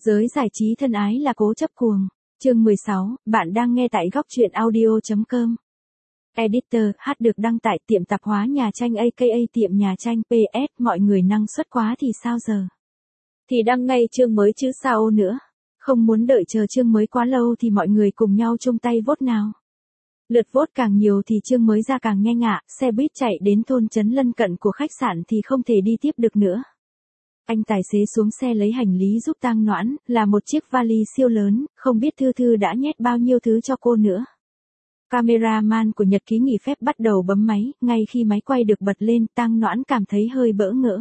Giới giải trí thân ái là cố chấp cuồng. Chương 16, bạn đang nghe tại góc truyện audio.com. Editor, hát được đăng tại tiệm tạp hóa nhà tranh aka tiệm nhà tranh PS, mọi người năng suất quá thì sao giờ? Thì đăng ngay chương mới chứ sao nữa. Không muốn đợi chờ chương mới quá lâu thì mọi người cùng nhau chung tay vote nào. Lượt vote càng nhiều thì chương mới ra càng nhanh ạ, xe buýt chạy đến thôn trấn lân cận của khách sạn thì không thể đi tiếp được nữa. Anh tài xế xuống xe lấy hành lý giúp Tang Noãn, là một chiếc vali siêu lớn, không biết Thư Thư đã nhét bao nhiêu thứ cho cô nữa. Cameraman của nhật ký nghỉ phép bắt đầu bấm máy, ngay khi máy quay được bật lên, Tang Noãn cảm thấy hơi bỡ ngỡ.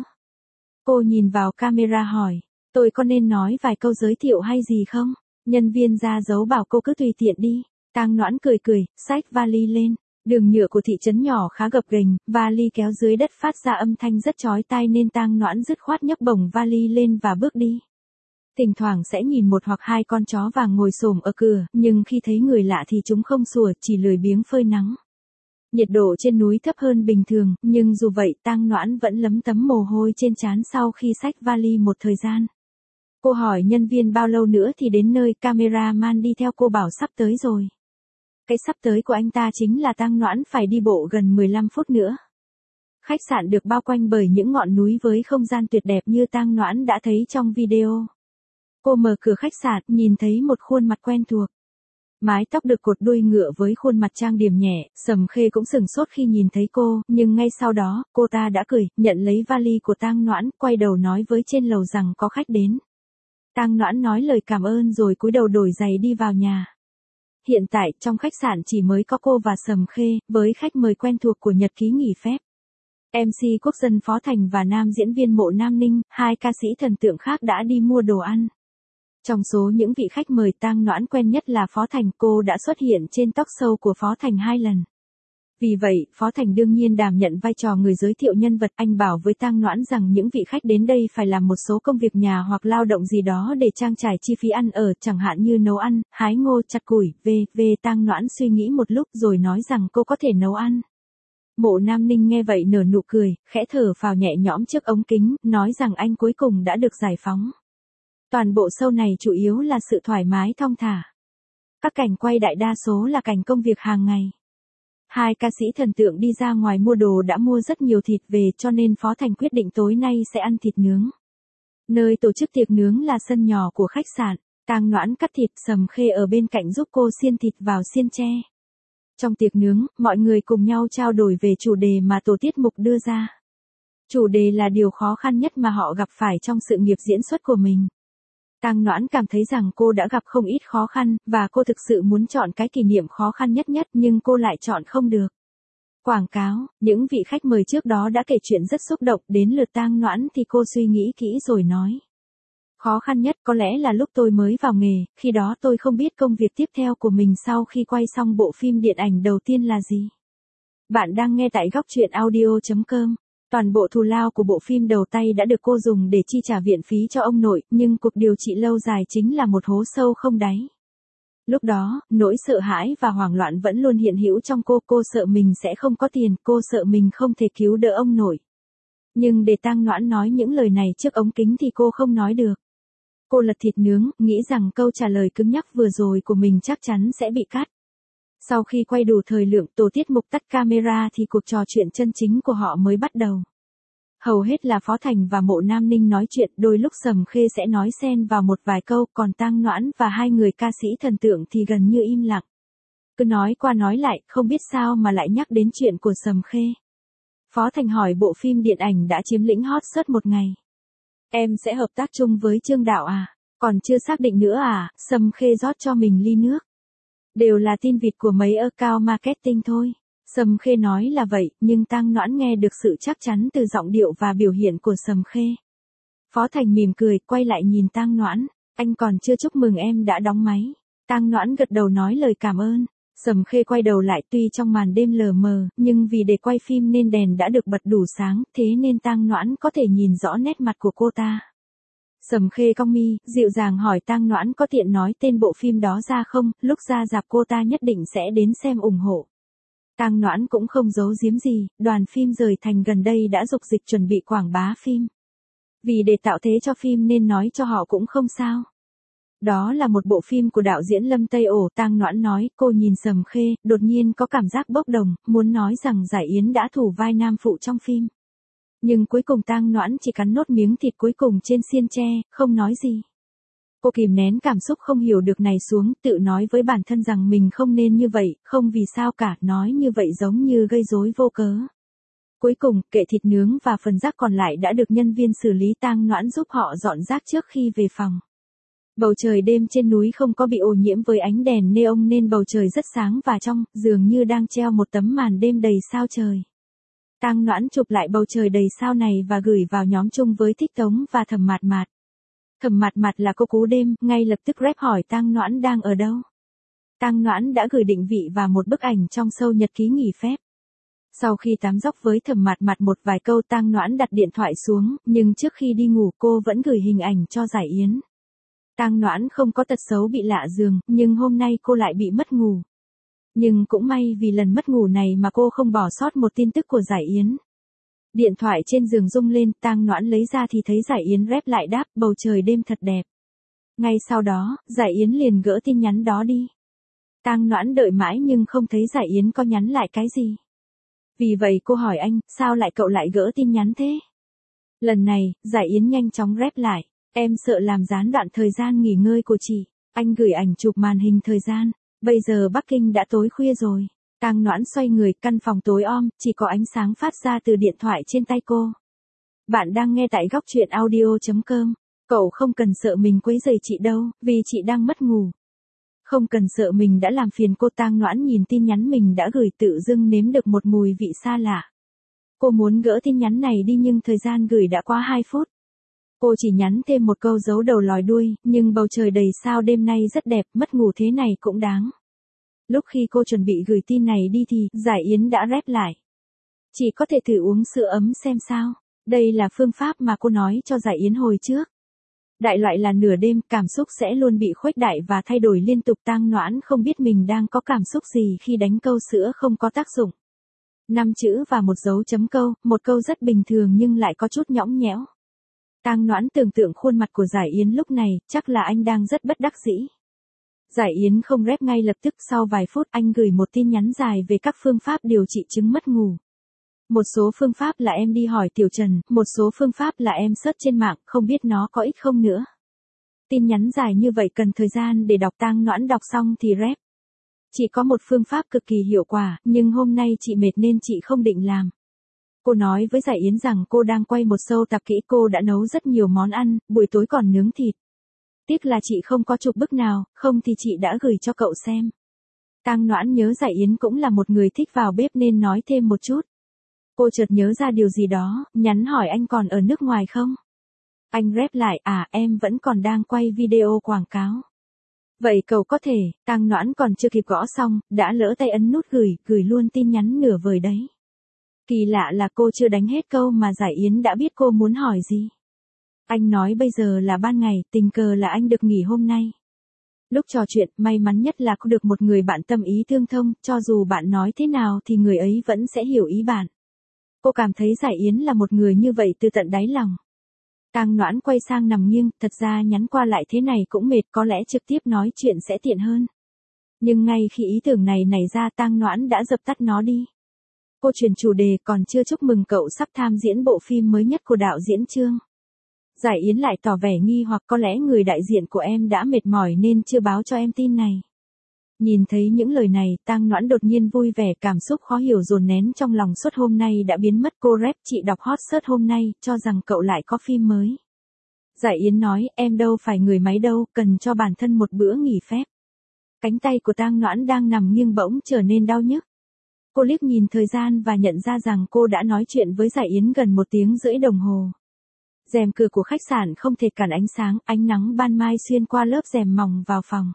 Cô nhìn vào camera hỏi, tôi có nên nói vài câu giới thiệu hay gì không? Nhân viên ra dấu bảo cô cứ tùy tiện đi. Tang Noãn cười cười, xách vali lên. Đường nhựa của thị trấn nhỏ khá gập ghềnh, vali kéo dưới đất phát ra âm thanh rất chói tai nên Tang Noãn dứt khoát nhấc bổng vali lên và bước đi. Thỉnh thoảng sẽ nhìn một hoặc hai con chó vàng ngồi xổm ở cửa, nhưng khi thấy người lạ thì chúng không sủa, chỉ lười biếng phơi nắng. Nhiệt độ trên núi thấp hơn bình thường, nhưng dù vậy Tang Noãn vẫn lấm tấm mồ hôi trên trán sau khi xách vali một thời gian. Cô hỏi nhân viên bao lâu nữa thì đến nơi, cameraman đi theo cô bảo sắp tới rồi. Cái sắp tới của anh ta chính là Tang Noãn phải đi bộ gần 15 phút nữa. Khách sạn được bao quanh bởi những ngọn núi với không gian tuyệt đẹp như Tang Noãn đã thấy trong video. Cô mở cửa khách sạn, nhìn thấy một khuôn mặt quen thuộc. Mái tóc được cột đuôi ngựa với khuôn mặt trang điểm nhẹ, Sầm Khê cũng sửng sốt khi nhìn thấy cô, nhưng ngay sau đó, cô ta đã cười, nhận lấy vali của Tang Noãn, quay đầu nói với trên lầu rằng có khách đến. Tang Noãn nói lời cảm ơn rồi cúi đầu đổi giày đi vào nhà. Hiện tại, trong khách sạn chỉ mới có cô và Sầm Khê, với khách mời quen thuộc của nhật ký nghỉ phép. MC quốc dân Phó Thành và nam diễn viên Mộ Nam Ninh, hai ca sĩ thần tượng khác đã đi mua đồ ăn. Trong số những vị khách mời Tang Noãn quen nhất là Phó Thành, cô đã xuất hiện trên talk show của Phó Thành 2 lần. Vì vậy, Phó Thành đương nhiên đảm nhận vai trò người giới thiệu nhân vật. Anh bảo với Tang Noãn rằng những vị khách đến đây phải làm một số công việc nhà hoặc lao động gì đó để trang trải chi phí ăn ở, chẳng hạn như nấu ăn, hái ngô, chặt củi, v.v. Tang Noãn suy nghĩ một lúc rồi nói rằng cô có thể nấu ăn. Mộ Nam Ninh nghe vậy nở nụ cười, khẽ thở phào nhẹ nhõm trước ống kính, nói rằng anh cuối cùng đã được giải phóng. Toàn bộ show này chủ yếu là sự thoải mái thong thả. Các cảnh quay đại đa số là cảnh công việc hàng ngày. Hai ca sĩ thần tượng đi ra ngoài mua đồ đã mua rất nhiều thịt về cho nên Phó Thành quyết định tối nay sẽ ăn thịt nướng. Nơi tổ chức tiệc nướng là sân nhỏ của khách sạn. Tang Noãn cắt thịt, Sầm Khê ở bên cạnh giúp cô xiên thịt vào xiên tre. Trong tiệc nướng, mọi người cùng nhau trao đổi về chủ đề mà tổ tiết mục đưa ra. Chủ đề là điều khó khăn nhất mà họ gặp phải trong sự nghiệp diễn xuất của mình. Tang Noãn cảm thấy rằng cô đã gặp không ít khó khăn, và cô thực sự muốn chọn cái kỷ niệm khó khăn nhất nhưng cô lại chọn không được. Quảng cáo, những vị khách mời trước đó đã kể chuyện rất xúc động, đến lượt Tang Noãn thì cô suy nghĩ kỹ rồi nói. Khó khăn nhất có lẽ là lúc tôi mới vào nghề, khi đó tôi không biết công việc tiếp theo của mình sau khi quay xong bộ phim điện ảnh đầu tiên là gì. Bạn đang nghe tại góc truyện audio.com. Toàn bộ thù lao của bộ phim đầu tay đã được cô dùng để chi trả viện phí cho ông nội, nhưng cuộc điều trị lâu dài chính là một hố sâu không đáy. Lúc đó, nỗi sợ hãi và hoảng loạn vẫn luôn hiện hữu trong cô sợ mình sẽ không có tiền, cô sợ mình không thể cứu đỡ ông nội. Nhưng để Tang Noãn nói những lời này trước ống kính thì cô không nói được. Cô lật thịt nướng, nghĩ rằng câu trả lời cứng nhắc vừa rồi của mình chắc chắn sẽ bị cắt. Sau khi quay đủ thời lượng, tổ tiết mục tắt camera thì cuộc trò chuyện chân chính của họ mới bắt đầu. Hầu hết là Phó Thành và Mộ Nam Ninh nói chuyện, đôi lúc Sầm Khê sẽ nói xen vào một vài câu, còn Tang Noãn và hai người ca sĩ thần tượng thì gần như im lặng. Cứ nói qua nói lại, không biết sao mà lại nhắc đến chuyện của Sầm Khê. Phó Thành hỏi bộ phim điện ảnh đã chiếm lĩnh hot search một ngày. Em sẽ hợp tác chung với Trương Đạo à? Còn chưa xác định nữa à? Sầm Khê rót cho mình ly nước. Đều là tin vịt của mấy account marketing thôi. Sầm Khê nói là vậy, nhưng Tang Noãn nghe được sự chắc chắn từ giọng điệu và biểu hiện của Sầm Khê. Phó Thành mỉm cười, quay lại nhìn Tang Noãn, anh còn chưa chúc mừng em đã đóng máy. Tang Noãn gật đầu nói lời cảm ơn. Sầm Khê quay đầu lại, tuy trong màn đêm lờ mờ, nhưng vì để quay phim nên đèn đã được bật đủ sáng, thế nên Tang Noãn có thể nhìn rõ nét mặt của cô ta. Sầm Khê cong mi, dịu dàng hỏi Tang Noãn có tiện nói tên bộ phim đó ra không, lúc ra rạp cô ta nhất định sẽ đến xem ủng hộ. Tang Noãn cũng không giấu giếm gì, đoàn phim Rời Thành gần đây đã dục dịch chuẩn bị quảng bá phim. Vì để tạo thế cho phim nên nói cho họ cũng không sao. Đó là một bộ phim của đạo diễn Lâm Tây Ổ. Tang Noãn nói, cô nhìn Sầm Khê, đột nhiên có cảm giác bốc đồng, muốn nói rằng Giải Yến đã thủ vai nam phụ trong phim. Nhưng cuối cùng Tang Noãn chỉ cắn nốt miếng thịt cuối cùng trên xiên tre, không nói gì. Cô kìm nén cảm xúc không hiểu được này xuống, tự nói với bản thân rằng mình không nên như vậy, không vì sao cả, nói như vậy giống như gây rối vô cớ. Cuối cùng, kệ thịt nướng và phần rác còn lại đã được nhân viên xử lý. Tang Noãn giúp họ dọn rác trước khi về phòng. Bầu trời đêm trên núi không có bị ô nhiễm với ánh đèn neon nên bầu trời rất sáng và trong, dường như đang treo một tấm màn đêm đầy sao trời. Tang Noãn chụp lại bầu trời đầy sao này và gửi vào nhóm chung với Thích Tống và Thẩm Mạt Mạt. Thẩm Mạt Mạt là cô cú đêm, ngay lập tức rep hỏi Tang Noãn đang ở đâu. Tang Noãn đã gửi định vị và một bức ảnh trong show nhật ký nghỉ phép. Sau khi tám dóc với Thẩm Mạt Mạt một vài câu, Tang Noãn đặt điện thoại xuống, nhưng trước khi đi ngủ cô vẫn gửi hình ảnh cho Giải Yến. Tang Noãn không có tật xấu bị lạ giường, nhưng hôm nay cô lại bị mất ngủ. Nhưng cũng may vì lần mất ngủ này mà cô không bỏ sót một tin tức của Giải Yến. Điện thoại trên giường rung lên, Tang Noãn lấy ra thì thấy Giải Yến rep lại đáp, bầu trời đêm thật đẹp. Ngay sau đó, Giải Yến liền gỡ tin nhắn đó đi. Tang Noãn đợi mãi nhưng không thấy Giải Yến có nhắn lại cái gì. Vì vậy cô hỏi anh, sao lại cậu lại gỡ tin nhắn thế? Lần này, Giải Yến nhanh chóng rep lại, em sợ làm gián đoạn thời gian nghỉ ngơi của chị. Anh gửi ảnh chụp màn hình thời gian. Bây giờ Bắc Kinh đã tối khuya rồi. Tang Noãn xoay người, căn phòng tối om, chỉ có ánh sáng phát ra từ điện thoại trên tay cô. Bạn đang nghe tại góc truyện audio.com. Cậu không cần sợ mình quấy rầy chị đâu, vì chị đang mất ngủ. Không cần sợ mình đã làm phiền cô. Tang Noãn nhìn tin nhắn mình đã gửi, tự dưng nếm được một mùi vị xa lạ. Cô muốn gỡ tin nhắn này đi nhưng thời gian gửi đã qua 2 phút. Cô chỉ nhắn thêm một câu giấu đầu lòi đuôi, nhưng bầu trời đầy sao đêm nay rất đẹp, mất ngủ thế này cũng đáng. Lúc khi cô chuẩn bị gửi tin này đi thì, Giải Yến đã rep lại. Chỉ có thể thử uống sữa ấm xem sao. Đây là phương pháp mà cô nói cho Giải Yến hồi trước. Đại loại là nửa đêm, cảm xúc sẽ luôn bị khuếch đại và thay đổi liên tục. Tang Noãn không biết mình đang có cảm xúc gì khi đánh câu sữa không có tác dụng. 5 chữ và một dấu chấm câu, một câu rất bình thường nhưng lại có chút nhõng nhẽo. Tang Noãn tưởng tượng khuôn mặt của Giải Yến lúc này, chắc là anh đang rất bất đắc dĩ. Giải Yến không rep ngay lập tức, sau vài phút anh gửi một tin nhắn dài về các phương pháp điều trị chứng mất ngủ. Một số phương pháp là em đi hỏi Tiểu Trần, một số phương pháp là em search trên mạng, không biết nó có ích không nữa. Tin nhắn dài như vậy cần thời gian để đọc. Tang Noãn đọc xong thì rep. Chỉ có một phương pháp cực kỳ hiệu quả, nhưng hôm nay chị mệt nên chị không định làm. Cô nói với Giải Yến rằng cô đang quay một show tạp kỹ, cô đã nấu rất nhiều món ăn, buổi tối còn nướng thịt. Tiếc là chị không có chụp bức nào, không thì chị đã gửi cho cậu xem. Tang Noãn nhớ Giải Yến cũng là một người thích vào bếp nên nói thêm một chút. Cô chợt nhớ ra điều gì đó, nhắn hỏi anh còn ở nước ngoài không? Anh rep lại, em vẫn còn đang quay video quảng cáo. Vậy cậu có thể. Tang Noãn còn chưa kịp gõ xong, đã lỡ tay ấn nút gửi luôn tin nhắn nửa vời đấy. Kỳ lạ là cô chưa đánh hết câu mà Giải Yến đã biết cô muốn hỏi gì. Anh nói bây giờ là ban ngày, tình cờ là anh được nghỉ hôm nay. Lúc trò chuyện, may mắn nhất là có được một người bạn tâm ý tương thông, cho dù bạn nói thế nào thì người ấy vẫn sẽ hiểu ý bạn. Cô cảm thấy Giải Yến là một người như vậy từ tận đáy lòng. Tang Noãn quay sang nằm nghiêng, thật ra nhắn qua lại thế này cũng mệt, có lẽ trực tiếp nói chuyện sẽ tiện hơn. Nhưng ngay khi ý tưởng này nảy ra, Tang Noãn đã dập tắt nó đi. Cô chuyển chủ đề, còn chưa chúc mừng cậu sắp tham diễn bộ phim mới nhất của đạo diễn Trương. Giải Yến lại tỏ vẻ nghi hoặc, có lẽ người đại diện của em đã mệt mỏi nên chưa báo cho em tin này. Nhìn thấy những lời này, Tang Noãn đột nhiên vui vẻ, cảm xúc khó hiểu dồn nén trong lòng suốt hôm nay đã biến mất. Cô rep, chị đọc hot search hôm nay, cho rằng cậu lại có phim mới. Giải Yến nói, em đâu phải người máy đâu, cần cho bản thân một bữa nghỉ phép. Cánh tay của Tang Noãn đang nằm nghiêng bỗng trở nên đau nhức. Cô liếc nhìn thời gian và nhận ra rằng cô đã nói chuyện với Giải Yến gần 1 tiếng rưỡi đồng hồ. Rèm cửa của khách sạn không thể cản ánh nắng ban mai xuyên qua lớp rèm mỏng vào phòng.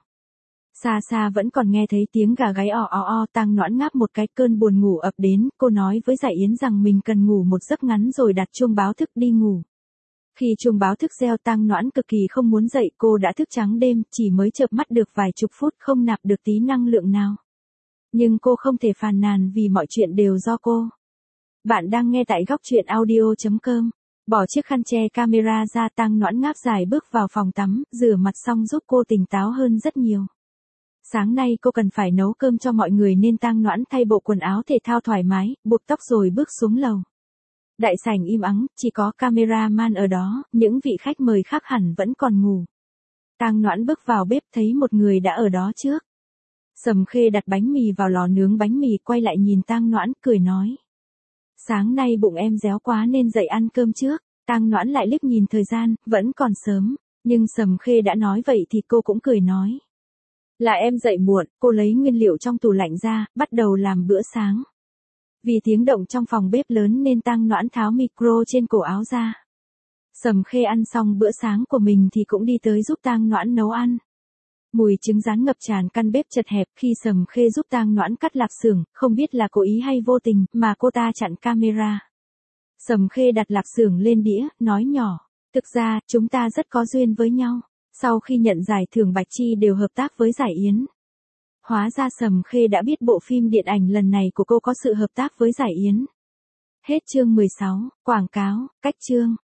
Xa xa vẫn còn nghe thấy tiếng gà gáy o o o. Tang Noãn ngáp một cái, cơn buồn ngủ ập đến, cô nói với Giải Yến rằng mình cần ngủ một giấc ngắn rồi đặt chuông báo thức đi ngủ. Khi chuông báo thức reo, Tang Noãn cực kỳ không muốn dậy, cô đã thức trắng đêm, chỉ mới chợp mắt được vài chục phút, không nạp được tí năng lượng nào. Nhưng cô không thể phàn nàn vì mọi chuyện đều do cô. Bạn đang nghe tại góc truyện audio.com. Bỏ chiếc khăn che camera ra, Tang Noãn ngáp dài bước vào phòng tắm, rửa mặt xong giúp cô tỉnh táo hơn rất nhiều. Sáng nay cô cần phải nấu cơm cho mọi người nên Tang Noãn thay bộ quần áo thể thao thoải mái, buộc tóc rồi bước xuống lầu. Đại sảnh im ắng, chỉ có cameraman ở đó, những vị khách mời khác hẳn vẫn còn ngủ. Tang Noãn bước vào bếp thấy một người đã ở đó trước. Sầm Khê đặt bánh mì vào lò nướng bánh mì, quay lại nhìn Tang Noãn cười nói. Sáng nay bụng em réo quá nên dậy ăn cơm trước. Tang Noãn lại liếc nhìn thời gian, vẫn còn sớm, nhưng Sầm Khê đã nói vậy thì cô cũng cười nói. Là em dậy muộn, cô lấy nguyên liệu trong tủ lạnh ra, bắt đầu làm bữa sáng. Vì tiếng động trong phòng bếp lớn nên Tang Noãn tháo micro trên cổ áo ra. Sầm Khê ăn xong bữa sáng của mình thì cũng đi tới giúp Tang Noãn nấu ăn. Mùi trứng rán ngập tràn căn bếp chật hẹp khi Sầm Khê giúp Tang Noãn cắt lạp xưởng, không biết là cố ý hay vô tình mà cô ta chặn camera. Sầm Khê đặt lạp xưởng lên đĩa, nói nhỏ, thực ra chúng ta rất có duyên với nhau. Sau khi nhận giải thưởng Bạch Chi đều hợp tác với Giải Yến. Hóa ra Sầm Khê đã biết bộ phim điện ảnh lần này của cô có sự hợp tác với Giải Yến. Hết chương 16, quảng cáo, cách chương.